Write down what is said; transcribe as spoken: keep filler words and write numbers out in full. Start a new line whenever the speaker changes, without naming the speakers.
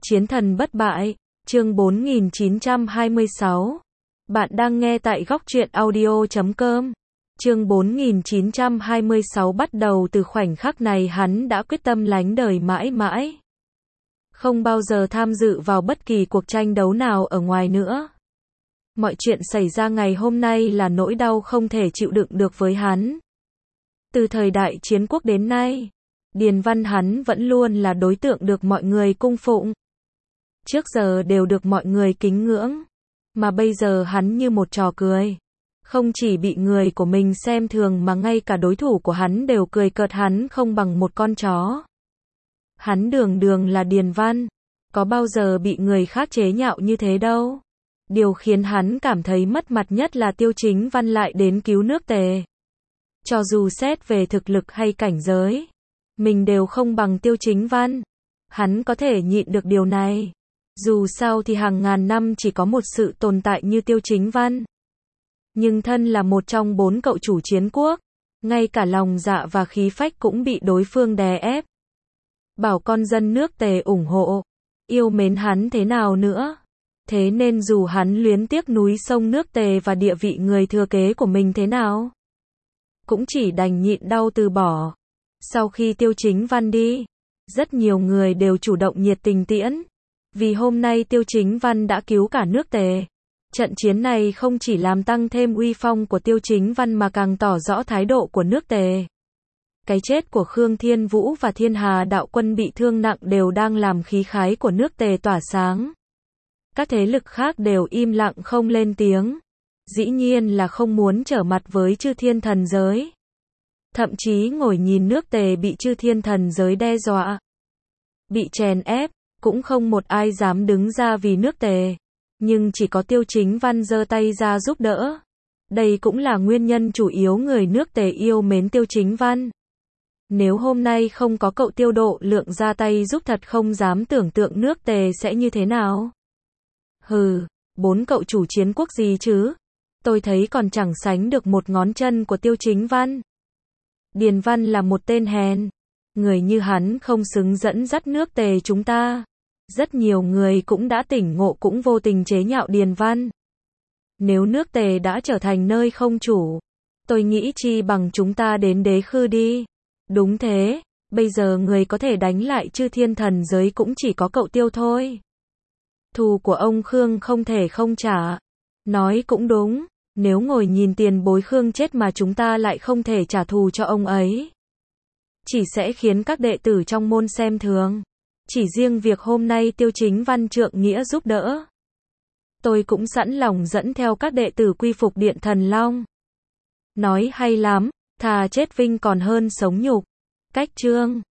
Chiến thần bất bại, chương bốn nghìn chín trăm hai mươi sáu. Bạn đang nghe tại góc truyện audio chấm com. Chương bốn nghìn chín trăm hai mươi sáu bắt đầu từ khoảnh khắc này hắn đã quyết tâm lánh đời mãi mãi. Không bao giờ tham dự vào bất kỳ cuộc tranh đấu nào ở ngoài nữa. Mọi chuyện xảy ra ngày hôm nay là nỗi đau không thể chịu đựng được với hắn. Từ thời đại chiến quốc đến nay, Điền Văn hắn vẫn luôn là đối tượng được mọi người cung phụng. Trước giờ đều được mọi người kính ngưỡng, mà bây giờ hắn như một trò cười. Không chỉ bị người của mình xem thường mà ngay cả đối thủ của hắn đều cười cợt hắn không bằng một con chó. Hắn đường đường là Điền Văn, có bao giờ bị người khác chế nhạo như thế đâu. Điều khiến hắn cảm thấy mất mặt nhất là Tiêu Chính Văn lại đến cứu nước Tề. Cho dù xét về thực lực hay cảnh giới, mình đều không bằng Tiêu Chính Văn. Hắn có thể nhịn được điều này. Dù sao thì hàng ngàn năm chỉ có một sự tồn tại như Tiêu Chính Văn. Nhưng thân là một trong bốn cậu chủ chiến quốc, ngay cả lòng dạ và khí phách cũng bị đối phương đè ép. Bảo con dân nước Tề ủng hộ, yêu mến hắn thế nào nữa. Thế nên dù hắn luyến tiếc núi sông nước Tề và địa vị người thừa kế của mình thế nào, cũng chỉ đành nhịn đau từ bỏ. Sau khi Tiêu Chính Văn đi, rất nhiều người đều chủ động nhiệt tình tiễn. Vì hôm nay Tiêu Chính Văn đã cứu cả nước Tề. Trận chiến này không chỉ làm tăng thêm uy phong của Tiêu Chính Văn mà càng tỏ rõ thái độ của nước Tề. Cái chết của Khương Thiên Vũ và Thiên Hà đạo quân bị thương nặng đều đang làm khí khái của nước Tề tỏa sáng. Các thế lực khác đều im lặng không lên tiếng. Dĩ nhiên là không muốn trở mặt với Chư Thiên Thần Giới. Thậm chí ngồi nhìn nước Tề bị Chư Thiên Thần Giới đe dọa, bị chèn ép, cũng không một ai dám đứng ra vì nước Tề. Nhưng chỉ có Tiêu Chính Văn giơ tay ra giúp đỡ. Đây cũng là nguyên nhân chủ yếu người nước Tề yêu mến Tiêu Chính Văn. Nếu hôm nay không có cậu Tiêu Độ Lượng ra tay giúp thật không dám tưởng tượng nước Tề sẽ như thế nào. Hừ, bốn cậu chủ chiến quốc gì chứ? Tôi thấy còn chẳng sánh được một ngón chân của Tiêu Chính Văn. Điền Văn là một tên hèn. Người như hắn không xứng dẫn dắt nước Tề chúng ta. Rất nhiều người cũng đã tỉnh ngộ cũng vô tình chế nhạo Điền Văn. Nếu nước Tề đã trở thành nơi không chủ, tôi nghĩ chi bằng chúng ta đến Đế Khư đi. Đúng thế, bây giờ người có thể đánh lại Chư Thiên Thần Giới cũng chỉ có cậu Tiêu thôi. Thù của ông Khương không thể không trả. Nói cũng đúng, nếu ngồi nhìn tiền bối Khương chết mà chúng ta lại không thể trả thù cho ông ấy, chỉ sẽ khiến các đệ tử trong môn xem thường. Chỉ riêng việc hôm nay Tiêu Chính Văn trượng nghĩa giúp đỡ, tôi cũng sẵn lòng dẫn theo các đệ tử quy phục Điện Thần Long. Nói hay lắm, thà chết vinh còn hơn sống nhục. Cách chương